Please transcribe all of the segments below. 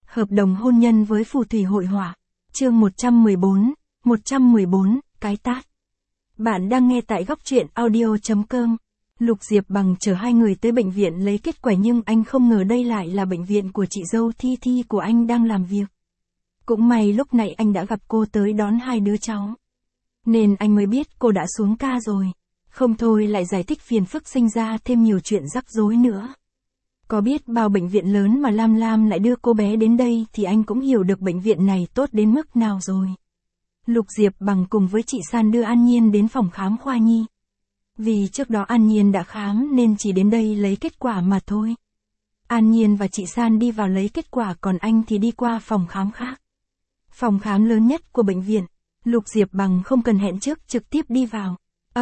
Hợp đồng hôn nhân với phù thủy hội họa. Chương 114, cái tát. Bạn đang nghe tại góc truyện audio.com. Lục Diệp Bằng chở hai người tới bệnh viện lấy kết quả nhưng anh không ngờ đây lại là bệnh viện của chị dâu Thi Thi của anh đang làm việc. Cũng may lúc này anh đã gặp cô tới đón hai đứa cháu. Nên anh mới biết cô đã xuống ca rồi. Không thôi lại giải thích phiền phức sinh ra thêm nhiều chuyện rắc rối nữa. Có biết bao bệnh viện lớn mà Lam Lam lại đưa cô bé đến đây thì anh cũng hiểu được bệnh viện này tốt đến mức nào rồi. Lục Diệp Bằng cùng với chị San đưa An Nhiên đến phòng khám khoa nhi. Vì trước đó An Nhiên đã khám nên chỉ đến đây lấy kết quả mà thôi. An Nhiên và chị San đi vào lấy kết quả còn anh thì đi qua phòng khám khác. Phòng khám lớn nhất của bệnh viện. Lục Diệp Bằng không cần hẹn trước trực tiếp đi vào.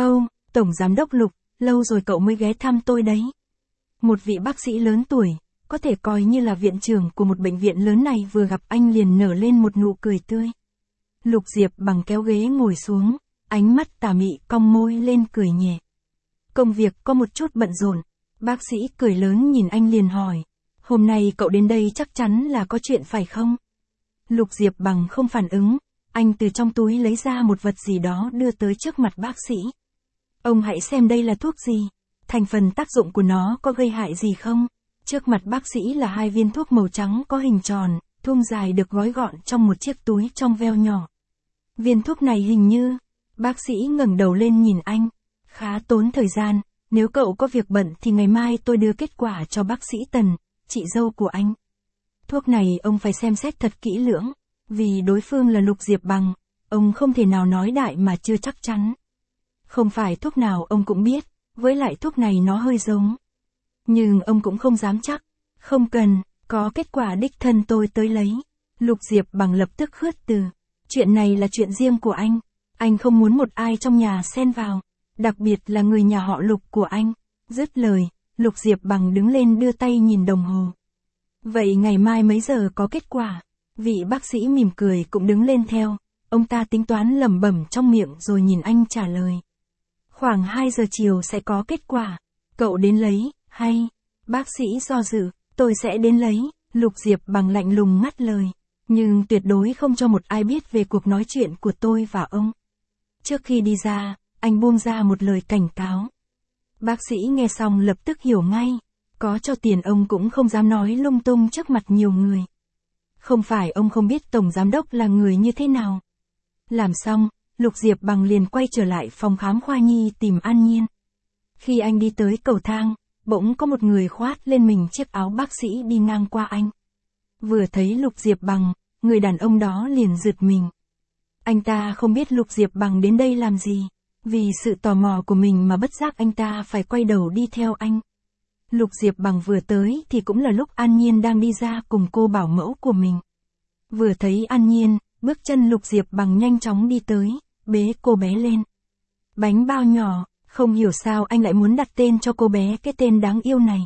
Tổng giám đốc Lục, lâu rồi cậu mới ghé thăm tôi đấy. Một vị bác sĩ lớn tuổi, có thể coi như là viện trưởng của một bệnh viện lớn này vừa gặp anh liền nở lên một nụ cười tươi. Lục Diệp Bằng kéo ghế ngồi xuống, ánh mắt tà mị cong môi lên cười nhẹ. Công việc có một chút bận rộn, bác sĩ cười lớn nhìn anh liền hỏi. Hôm nay cậu đến đây chắc chắn là có chuyện phải không? Lục Diệp Bằng không phản ứng, anh từ trong túi lấy ra một vật gì đó đưa tới trước mặt bác sĩ. Ông hãy xem đây là thuốc gì, thành phần tác dụng của nó có gây hại gì không? Trước mặt bác sĩ là hai viên thuốc màu trắng có hình tròn, thun dài được gói gọn trong một chiếc túi trong veo nhỏ. Viên thuốc này hình như, bác sĩ ngẩng đầu lên nhìn anh, khá tốn thời gian, nếu cậu có việc bận thì ngày mai tôi đưa kết quả cho bác sĩ Tần, chị dâu của anh. Thuốc này ông phải xem xét thật kỹ lưỡng, vì đối phương là Lục Diệp Bằng, ông không thể nào nói đại mà chưa chắc chắn. Không phải thuốc nào ông cũng biết, với lại thuốc này nó hơi giống. Nhưng ông cũng không dám chắc, không cần, có kết quả đích thân tôi tới lấy. Lục Diệp Bằng lập tức khước từ. Chuyện này là chuyện riêng của anh không muốn một ai trong nhà xen vào, đặc biệt là người nhà họ Lục của anh. Dứt lời, Lục Diệp Bằng đứng lên đưa tay nhìn đồng hồ. Vậy ngày mai mấy giờ có kết quả? Vị bác sĩ mỉm cười cũng đứng lên theo, ông ta tính toán lẩm bẩm trong miệng rồi nhìn anh trả lời. Khoảng 2 giờ chiều sẽ có kết quả, cậu đến lấy, hay? Bác sĩ do dự, tôi sẽ đến lấy, Lục Diệp Bằng lạnh lùng ngắt lời. Nhưng tuyệt đối không cho một ai biết về cuộc nói chuyện của tôi và ông. Trước khi đi ra, anh buông ra một lời cảnh cáo. Bác sĩ nghe xong lập tức hiểu ngay, có cho tiền ông cũng không dám nói lung tung trước mặt nhiều người. Không phải ông không biết tổng giám đốc là người như thế nào. Làm xong, Lục Diệp Bằng liền quay trở lại phòng khám khoa nhi tìm An Nhiên. Khi anh đi tới cầu thang, bỗng có một người khoác lên mình chiếc áo bác sĩ đi ngang qua anh. Vừa thấy Lục Diệp Bằng, người đàn ông đó liền giật mình. Anh ta không biết Lục Diệp Bằng đến đây làm gì, vì sự tò mò của mình mà bất giác anh ta phải quay đầu đi theo anh. Lục Diệp Bằng vừa tới thì cũng là lúc An Nhiên đang đi ra cùng cô bảo mẫu của mình. Vừa thấy An Nhiên, bước chân Lục Diệp Bằng nhanh chóng đi tới, bế cô bé lên. Bánh bao nhỏ, không hiểu sao anh lại muốn đặt tên cho cô bé cái tên đáng yêu này.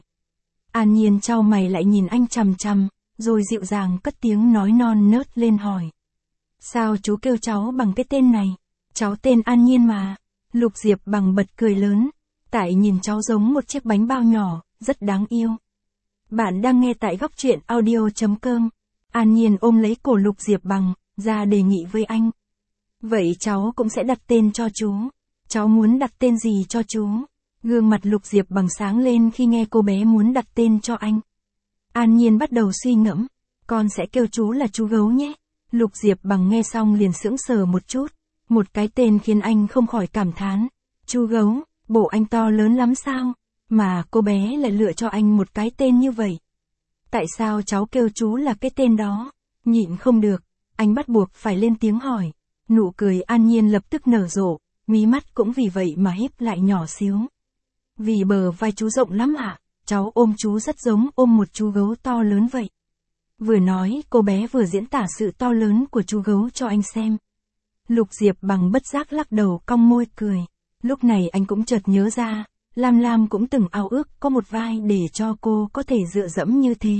An Nhiên chau mày lại nhìn anh chằm chằm, rồi dịu dàng cất tiếng nói non nớt lên hỏi. Sao chú kêu cháu bằng cái tên này? Cháu tên An Nhiên mà. Lục Diệp Bằng bật cười lớn, tại nhìn cháu giống một chiếc bánh bao nhỏ, rất đáng yêu. Bạn đang nghe tại góc truyện audio.com. An Nhiên ôm lấy cổ Lục Diệp Bằng, ra đề nghị với anh. Vậy cháu cũng sẽ đặt tên cho chú. Cháu muốn đặt tên gì cho chú? Gương mặt Lục Diệp Bằng sáng lên khi nghe cô bé muốn đặt tên cho anh. An Nhiên bắt đầu suy ngẫm. Con sẽ kêu chú là chú gấu nhé. Lục Diệp Bằng nghe xong liền sững sờ một chút. Một cái tên khiến anh không khỏi cảm thán. Chú gấu, bộ anh to lớn lắm sao? Mà cô bé lại lựa cho anh một cái tên như vậy. Tại sao cháu kêu chú là cái tên đó? Nhịn không được, anh bắt buộc phải lên tiếng hỏi. Nụ cười An Nhiên lập tức nở rộ, mí mắt cũng vì vậy mà híp lại nhỏ xíu. Vì bờ vai chú rộng lắm ạ, cháu ôm chú rất giống ôm một chú gấu to lớn vậy. Vừa nói, cô bé vừa diễn tả sự to lớn của chú gấu cho anh xem. Lục Diệp Bằng bất giác lắc đầu cong môi cười. Lúc này anh cũng chợt nhớ ra, Lam Lam cũng từng ao ước có một vai để cho cô có thể dựa dẫm như thế.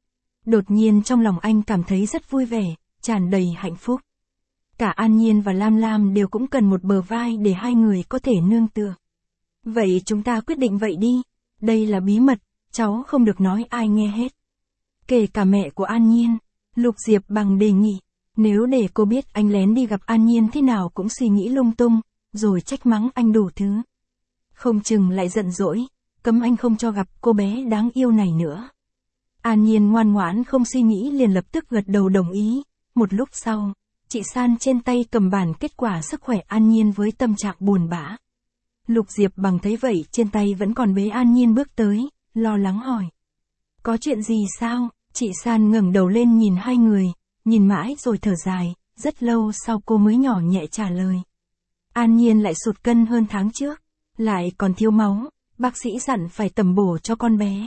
Đột nhiên trong lòng anh cảm thấy rất vui vẻ, tràn đầy hạnh phúc. Cả An Nhiên và Lam Lam đều cũng cần một bờ vai để hai người có thể nương tựa. Vậy chúng ta quyết định vậy đi. Đây là bí mật, cháu không được nói ai nghe hết. Kể cả mẹ của An Nhiên. Lục Diệp Bằng đề nghị, nếu để cô biết anh lén đi gặp An Nhiên thế nào cũng suy nghĩ lung tung, rồi trách mắng anh đủ thứ. Không chừng lại giận dỗi, cấm anh không cho gặp cô bé đáng yêu này nữa. An Nhiên ngoan ngoãn không suy nghĩ liền lập tức gật đầu đồng ý. Một lúc sau, chị San trên tay cầm bản kết quả sức khỏe An Nhiên với tâm trạng buồn bã. Lục Diệp Bằng thấy vậy trên tay vẫn còn bế An Nhiên bước tới, lo lắng hỏi. Có chuyện gì sao? Chị San ngẩng đầu lên nhìn hai người, nhìn mãi rồi thở dài, rất lâu sau cô mới nhỏ nhẹ trả lời. An Nhiên lại sụt cân hơn tháng trước, lại còn thiếu máu, bác sĩ dặn phải tầm bổ cho con bé.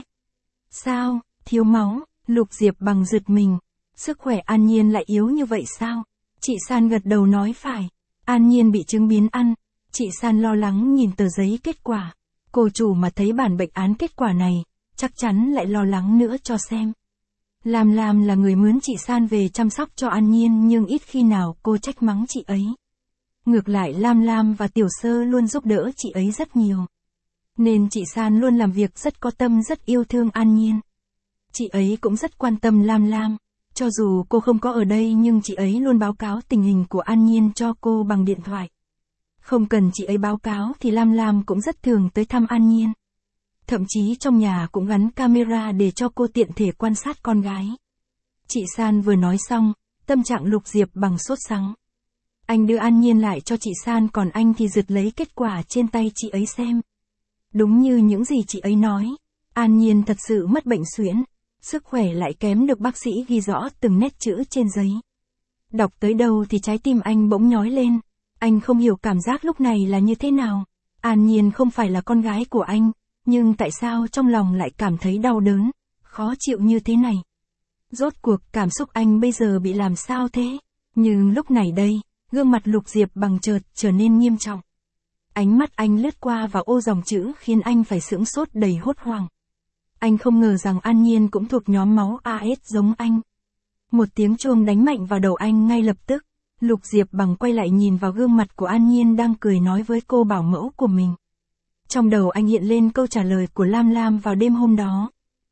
Sao, thiếu máu? Lục Diệp Bằng giật mình, sức khỏe An Nhiên lại yếu như vậy sao? Chị San gật đầu nói phải, An Nhiên bị chứng biến ăn. Chị San lo lắng nhìn tờ giấy kết quả, cô chủ mà thấy bản bệnh án kết quả này, chắc chắn lại lo lắng nữa cho xem. Lam là người mướn chị San về chăm sóc cho An Nhiên nhưng ít khi nào cô trách mắng chị ấy. Ngược lại Lam và Tiểu Sơ luôn giúp đỡ chị ấy rất nhiều. Nên chị San luôn làm việc rất có tâm rất yêu thương An Nhiên. Chị ấy cũng rất quan tâm Lam, cho dù cô không có ở đây nhưng chị ấy luôn báo cáo tình hình của An Nhiên cho cô bằng điện thoại. Không cần chị ấy báo cáo thì Lam cũng rất thường tới thăm An Nhiên. Thậm chí trong nhà cũng gắn camera để cho cô tiện thể quan sát con gái. Chị San vừa nói xong, tâm trạng Lục Diệp Bằng sốt sắng. Anh đưa An Nhiên lại cho chị San còn anh thì giật lấy kết quả trên tay chị ấy xem. Đúng như những gì chị ấy nói, An Nhiên thật sự mất bệnh suyễn, sức khỏe lại kém được bác sĩ ghi rõ từng nét chữ trên giấy. Đọc tới đâu thì trái tim anh bỗng nhói lên. Anh không hiểu cảm giác lúc này là như thế nào. An Nhiên không phải là con gái của anh, nhưng tại sao trong lòng lại cảm thấy đau đớn, khó chịu như thế này? Rốt cuộc cảm xúc anh bây giờ bị làm sao thế? Nhưng lúc này đây, gương mặt Lục Diệp Bằng chợt trở nên nghiêm trọng. Ánh mắt anh lướt qua vào ô dòng chữ khiến anh phải sững sốt đầy hốt hoảng. Anh không ngờ rằng An Nhiên cũng thuộc nhóm máu AS giống anh. Một tiếng chuông đánh mạnh vào đầu anh ngay lập tức. Lục Diệp Bằng quay lại nhìn vào gương mặt của An Nhiên đang cười nói với cô bảo mẫu của mình. Trong đầu anh hiện lên câu trả lời của Lam vào đêm hôm đó.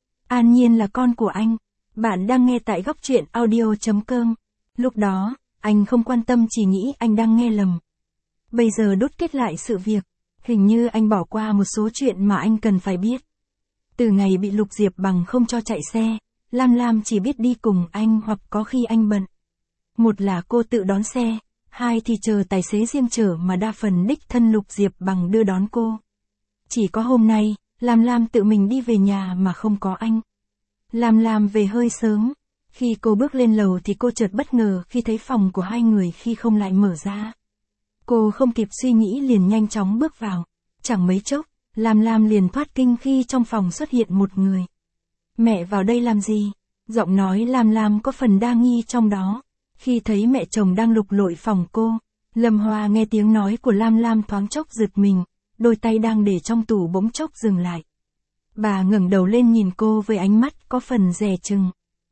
An Nhiên là con của anh. Bạn đang nghe tại góc truyện audio.com. Lúc đó, anh không quan tâm chỉ nghĩ anh đang nghe lầm. Bây giờ đúc kết lại sự việc, hình như anh bỏ qua một số chuyện mà anh cần phải biết. Từ ngày bị Lục Diệp Bằng không cho chạy xe, Lam chỉ biết đi cùng anh hoặc có khi anh bận. Một là cô tự đón xe, hai thì chờ tài xế riêng chở mà đa phần đích thân Lục Diệp Bằng đưa đón cô. Chỉ có hôm nay, Lam tự mình đi về nhà mà không có anh. Lam về hơi sớm, khi cô bước lên lầu thì cô chợt bất ngờ khi thấy phòng của hai người khi không lại mở ra. Cô không kịp suy nghĩ liền nhanh chóng bước vào, chẳng mấy chốc, Lam liền thoát kinh khi trong phòng xuất hiện một người. Mẹ vào đây làm gì? Giọng nói Lam có phần đa nghi trong đó. Khi thấy mẹ chồng đang lục lọi phòng cô, Lâm Hoa nghe tiếng nói của Lam thoáng chốc giật mình, đôi tay đang để trong tủ bỗng chốc dừng lại. Bà ngẩng đầu lên nhìn cô với ánh mắt có phần dè chừng.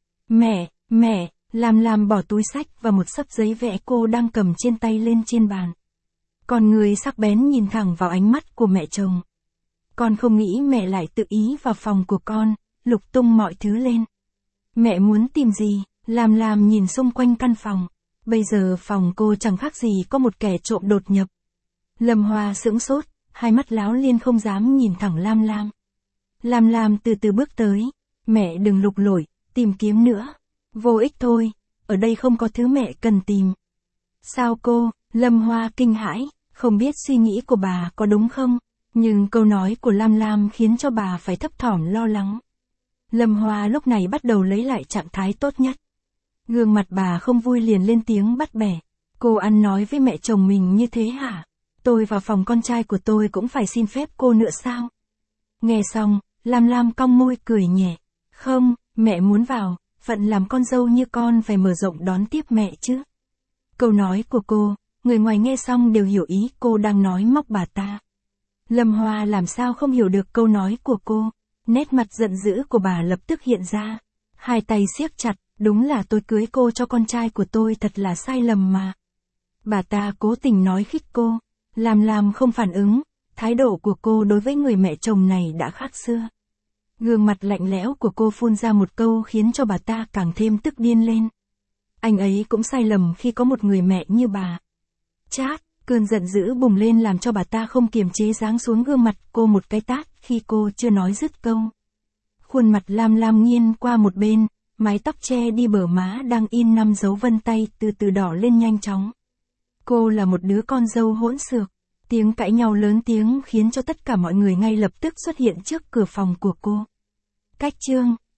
Mẹ, Lam bỏ túi sách và một xấp giấy vẽ cô đang cầm trên tay lên trên bàn. Con người sắc bén nhìn thẳng vào ánh mắt của mẹ chồng. Con không nghĩ mẹ lại tự ý vào phòng của con, lục tung mọi thứ lên. Mẹ muốn tìm gì? Lam nhìn xung quanh căn phòng. Bây giờ phòng cô chẳng khác gì có một kẻ trộm đột nhập. Lâm Hoa sững sốt, hai mắt láo liên không dám nhìn thẳng Lam. Lam từ từ bước tới. Mẹ đừng lục lọi, tìm kiếm nữa. Vô ích thôi, ở đây không có thứ mẹ cần tìm. Sao cô? Lâm Hoa kinh hãi, không biết suy nghĩ của bà có đúng không? Nhưng câu nói của Lam khiến cho bà phải thấp thỏm lo lắng. Lâm Hoa lúc này bắt đầu lấy lại trạng thái tốt nhất. Gương mặt bà không vui liền lên tiếng bắt bẻ. Cô ăn nói với mẹ chồng mình như thế hả? Tôi vào phòng con trai của tôi cũng phải xin phép cô nữa sao? Nghe xong, Lam cong môi cười nhẹ. Không, mẹ muốn vào, phận làm con dâu như con phải mở rộng đón tiếp mẹ chứ. Câu nói của cô, người ngoài nghe xong đều hiểu ý cô đang nói móc bà ta. Lâm Hoa làm sao không hiểu được câu nói của cô. Nét mặt giận dữ của bà lập tức hiện ra. Hai tay siết chặt, đúng là tôi cưới cô cho con trai của tôi thật là sai lầm mà. Bà ta cố tình nói khích cô. Lam không phản ứng, thái độ của cô đối với người mẹ chồng này đã khác xưa. Gương mặt lạnh lẽo của cô phun ra một câu khiến cho bà ta càng thêm tức điên lên. Anh ấy cũng sai lầm khi có một người mẹ như bà. Chát, cơn giận dữ bùng lên làm cho bà ta không kiềm chế giáng xuống gương mặt cô một cái tát khi cô chưa nói dứt câu. Khuôn mặt lam lam nghiêng qua một bên, mái tóc che đi bờ má đang in 5 dấu vân tay từ từ đỏ lên nhanh chóng. Cô là một đứa con dâu hỗn xược. Tiếng cãi nhau lớn tiếng khiến cho tất cả mọi người ngay lập tức xuất hiện trước cửa phòng của cô. Cách chương